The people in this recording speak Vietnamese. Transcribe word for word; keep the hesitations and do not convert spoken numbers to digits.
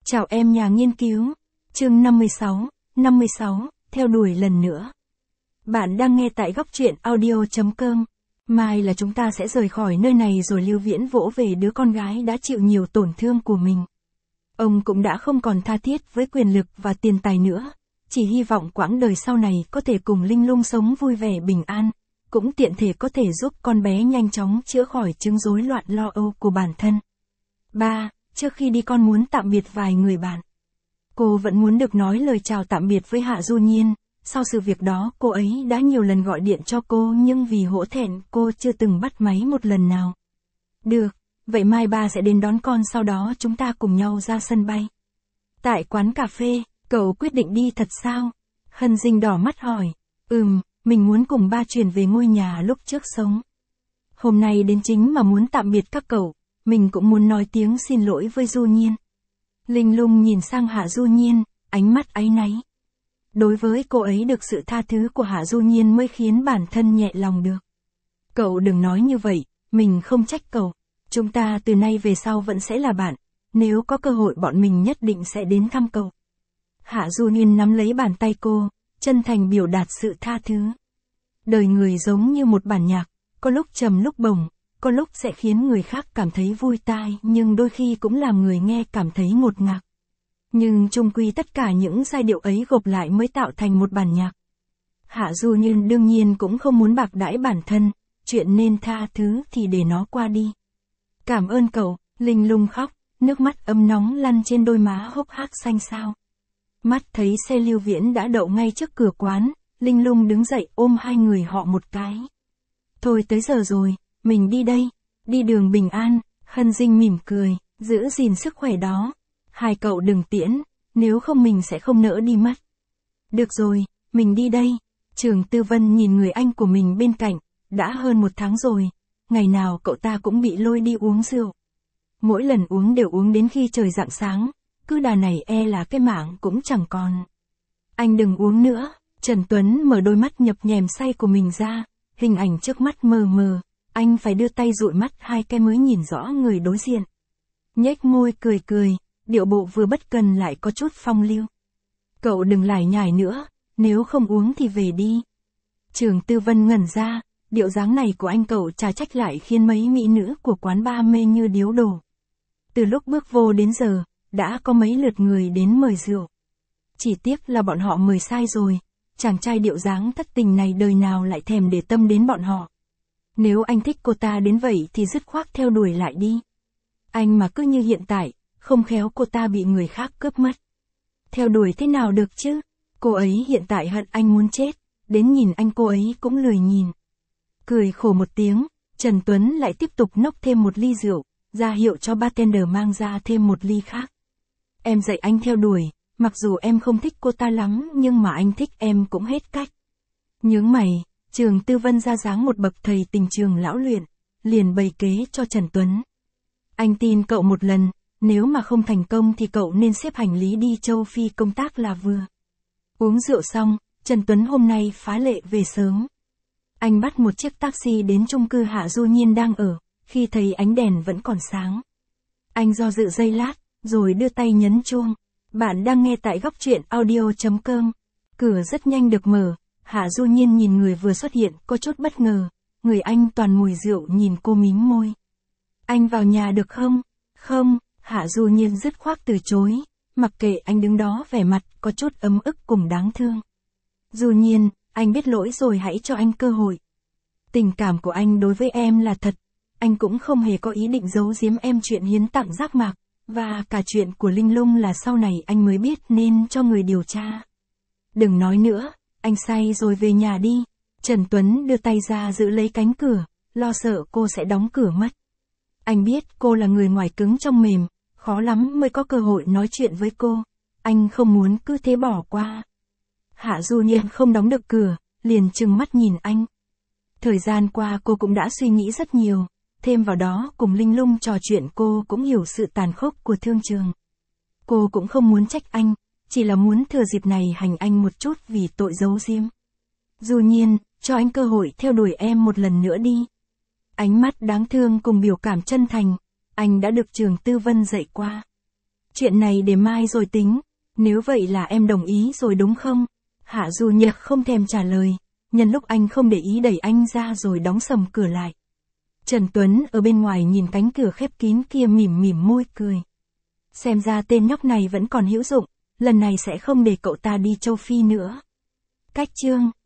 Chào em nhà nghiên cứu. Chương năm mươi sáu, năm mươi sáu, theo đuổi lần nữa. Bạn đang nghe tại góc truyện audio chấm com. Mai là chúng ta sẽ rời khỏi nơi này rồi Lưu Viễn vỗ về đứa con gái đã chịu nhiều tổn thương của mình. Ông cũng đã không còn tha thiết với quyền lực và tiền tài nữa, chỉ hy vọng quãng đời sau này có thể cùng Linh Lung sống vui vẻ bình an, cũng tiện thể có thể giúp con bé nhanh chóng chữa khỏi chứng rối loạn lo âu của bản thân. ba. Trước khi đi con muốn tạm biệt vài người bạn. Cô vẫn muốn được nói lời chào tạm biệt với Hạ Du Nhiên, sau sự việc đó cô ấy đã nhiều lần gọi điện cho cô nhưng vì hổ thẹn cô chưa từng bắt máy một lần nào. Được, vậy mai ba sẽ đến đón con sau đó chúng ta cùng nhau ra sân bay. Tại quán cà phê, cậu quyết định đi thật sao? Hân Dinh đỏ mắt hỏi. Ừm, mình muốn cùng ba chuyển về ngôi nhà lúc trước sống. Hôm nay đến chính mà muốn tạm biệt các cậu. Mình cũng muốn nói tiếng xin lỗi với Du Nhiên. Linh Lung nhìn sang Hạ Du Nhiên, ánh mắt áy náy. Đối với cô ấy được sự tha thứ của Hạ Du Nhiên mới khiến bản thân nhẹ lòng được. Cậu đừng nói như vậy, mình không trách cậu. Chúng ta từ nay về sau vẫn sẽ là bạn. Nếu có cơ hội bọn mình nhất định sẽ đến thăm cậu. Hạ Du Nhiên nắm lấy bàn tay cô, chân thành biểu đạt sự tha thứ. Đời người giống như một bản nhạc, có lúc trầm lúc bổng. Có lúc sẽ khiến người khác cảm thấy vui tai nhưng đôi khi cũng làm người nghe cảm thấy ngột ngạt. Nhưng chung quy tất cả những giai điệu ấy gộp lại mới tạo thành một bản nhạc. Hạ Du Nhiên đương nhiên cũng không muốn bạc đãi bản thân, chuyện nên tha thứ thì để nó qua đi. Cảm ơn cậu, Linh Lung khóc, nước mắt ấm nóng lăn trên đôi má hốc hác xanh xao. Mắt thấy xe Lưu Viễn đã đậu ngay trước cửa quán, Linh Lung đứng dậy ôm hai người họ một cái. Thôi tới giờ rồi. Mình đi đây, đi đường bình an. Hân Dinh mỉm cười, giữ gìn sức khỏe đó. Hai cậu đừng tiễn, nếu không mình sẽ không nỡ đi mất. Được rồi, mình đi đây. Trường Tư Vân nhìn người anh của mình bên cạnh, đã hơn một tháng rồi, ngày nào cậu ta cũng bị lôi đi uống rượu. Mỗi lần uống đều uống đến khi trời rạng sáng, cứ đà này e là cái mạng cũng chẳng còn. Anh đừng uống nữa. Trần Tuấn mở đôi mắt nhập nhèm say của mình ra, hình ảnh trước mắt mờ mờ. Anh phải đưa tay dụi mắt hai cái mới nhìn rõ người đối diện. Nhếch môi cười cười, điệu bộ vừa bất cần lại có chút phong lưu. Cậu đừng lải nhải nữa, nếu không uống thì về đi. Trường Tư Vân ngẩn ra, điệu dáng này của anh cậu chả trách lại khiến mấy mỹ nữ của quán bar mê như điếu đổ. Từ lúc bước vô đến giờ, đã có mấy lượt người đến mời rượu. Chỉ tiếc là bọn họ mời sai rồi, chàng trai điệu dáng thất tình này đời nào lại thèm để tâm đến bọn họ. Nếu anh thích cô ta đến vậy thì dứt khoát theo đuổi lại đi. Anh mà cứ như hiện tại, không khéo cô ta bị người khác cướp mất. Theo đuổi thế nào được chứ? Cô ấy hiện tại hận anh muốn chết, đến nhìn anh cô ấy cũng lười nhìn. Cười khổ một tiếng, Trần Tuấn lại tiếp tục nốc thêm một ly rượu, ra hiệu cho bartender mang ra thêm một ly khác. Em dạy anh theo đuổi, mặc dù em không thích cô ta lắm nhưng mà anh thích em cũng hết cách. Nhướng mày. Trường Tư Vân ra dáng một bậc thầy tình trường lão luyện, liền bày kế cho Trần Tuấn. Anh tin cậu một lần, nếu mà không thành công thì cậu nên xếp hành lý đi châu Phi công tác là vừa. Uống rượu xong, Trần Tuấn hôm nay phá lệ về sớm. Anh bắt một chiếc taxi đến chung cư Hạ Du Nhiên đang ở, khi thấy ánh đèn vẫn còn sáng. Anh do dự giây lát, rồi đưa tay nhấn chuông. Bạn đang nghe tại góc truyện audio chấm com. Cửa rất nhanh được mở. Hạ Du Nhiên nhìn người vừa xuất hiện có chút bất ngờ, người anh toàn mùi rượu nhìn cô mím môi. Anh vào nhà được không? Không, Hạ Du Nhiên dứt khoát từ chối, mặc kệ anh đứng đó vẻ mặt có chút ấm ức cùng đáng thương. Du Nhiên, anh biết lỗi rồi hãy cho anh cơ hội. Tình cảm của anh đối với em là thật, anh cũng không hề có ý định giấu giếm em chuyện hiến tặng giác mạc, và cả chuyện của Linh Lung là sau này anh mới biết nên cho người điều tra. Đừng nói nữa. Anh say rồi về nhà đi. Trần Tuấn đưa tay ra giữ lấy cánh cửa, lo sợ cô sẽ đóng cửa mất. Anh biết cô là người ngoài cứng trong mềm, khó lắm mới có cơ hội nói chuyện với cô. Anh không muốn cứ thế bỏ qua. Hạ Du Nhiên không đóng được cửa, liền trừng mắt nhìn anh. Thời gian qua cô cũng đã suy nghĩ rất nhiều, thêm vào đó cùng Linh Lung trò chuyện cô cũng hiểu sự tàn khốc của thương trường. Cô cũng không muốn trách anh. Chỉ là muốn thừa dịp này hành anh một chút vì tội giấu giếm. Du Nhiên, cho anh cơ hội theo đuổi em một lần nữa đi. Ánh mắt đáng thương cùng biểu cảm chân thành, anh đã được Trường Tư Vân dạy qua. Chuyện này để mai rồi tính. Nếu vậy là em đồng ý rồi đúng không? Hạ Du Nhật không thèm trả lời. Nhân lúc anh không để ý đẩy anh ra rồi đóng sầm cửa lại. Trần Tuấn ở bên ngoài nhìn cánh cửa khép kín kia mỉm mỉm môi cười. Xem ra tên nhóc này vẫn còn hữu dụng, lần này sẽ không để cậu ta đi châu Phi nữa. Cách chương